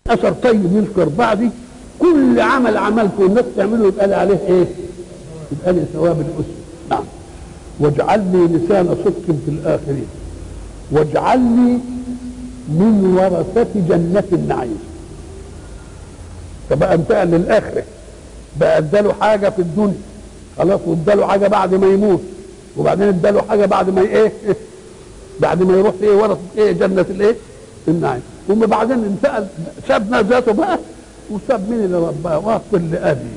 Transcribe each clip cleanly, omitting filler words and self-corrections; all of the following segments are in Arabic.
اثر طيب يذكر بعدي، كل عمل عملته والناس تعمله يبقى لي عليه ايه؟ يبقى لي ثواب الاسم. نعم. واجعلني لسان صدق في الاخرين واجعلني من ورثة جنة النعيم. فبقى انتقل للاخره، بقى اداله حاجه في الدنيا خلاص، واداله حاجه بعد ما يموت، وبعدين اداله حاجه بعد ما ايه؟ بعد ما يروح ايه؟ ورثة ايه؟ جنة الايه؟ النعيم. ثم بعدين انتقل، سابنا ذاته بقى وساب مين اللي رباه؟ واصل لابي.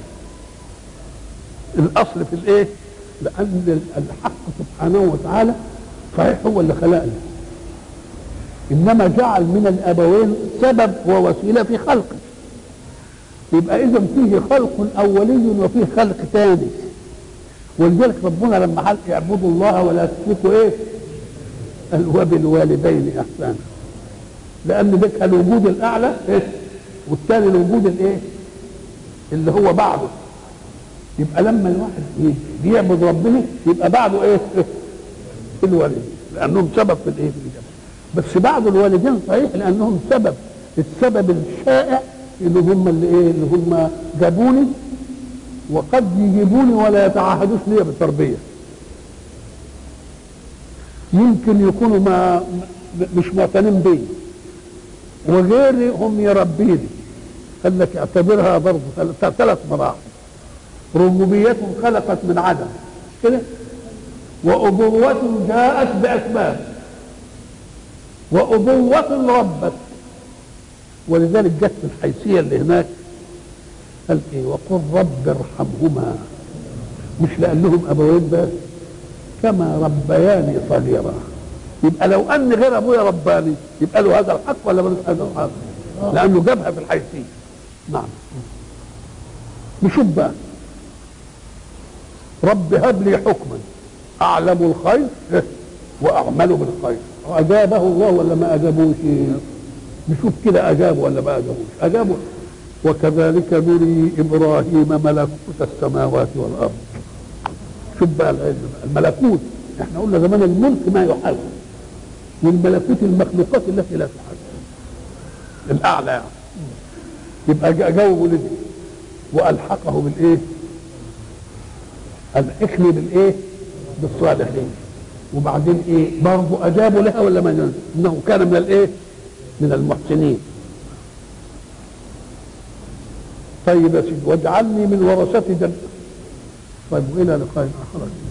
الاصل في الايه؟ لان الحق سبحانه وتعالى صحيح هو اللي خلقنا، انما جعل من الابوين سبب ووسيله في خلقه. يبقى اذا فيه خلق اولي وفيه خلق ثاني. ولذلك ربنا لما قال اعبدوا الله ولا تشركوا ايه؟ قال وبالوالدين احسانا، لان ده كان الوجود الاعلى ايه؟ والثاني الوجود الايه؟ اللي هو بعده. يبقى لما الواحد بيعبد ربنا يبقى بعده ايه؟ الوالدين، لانهم سبب في الايه؟ في الجنة. بس بعد الوالدين صحيح لانهم سبب، السبب الشائع اللي هم اللي ايه؟ اللي هم جابوني، وقد يجيبوني ولا يتعهدوش لي بالتربيه. يمكن يكونوا مش معتنين بي، وغيري هم يربيني. قال لك اعتبرها برضه ثلاث مراحل. ربوبية خلقت من عدم كده، وأبوة جاءت بأسباب، وأبوة ربت. ولذلك جت في الحيثية اللي هناك قال ايه؟ وقل رب ارحمهما، مش لأنهم أبوين بس، كما ربياني صغيرا. يبقى لو أن غير أبويا رباني يبقى له هذا الحق ولا ملوش هذا الحق؟ لأنه جابها في الحيثية. نعم. نشوف بقى، رب هب لي حكما أعلم الخير وأعمل بالخير. أجابه الله ولا ما أجابوش؟ نشوف كده أجابوا ولا ما أجابوش؟ أجابوا. وكذلك نري إبراهيم ملكوت السماوات والأرض. شوف بقى الملكوت، احنا قلنا زمان الملك ما يحل، والملكوت المخلوقات التي لا تحل الأعلى يعني. يبقى جاوبوا لدي وألحقه بالإيه؟ الحقني بالإيه؟ بالصالحين. وبعدين إيه؟ برضه أجابوا لها ولا ما أجابوا؟ إنه كان من الإيه؟ من المحسنين. طيب يا سيدي، واجعلني من ورثة جنة. طيب وإلى لقاء آخر.